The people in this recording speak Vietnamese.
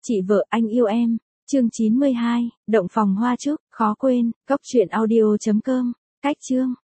Chị vợ anh yêu em, chương 92, động phòng hoa trúc, khó quên, cốc truyện audio.com, cách chương.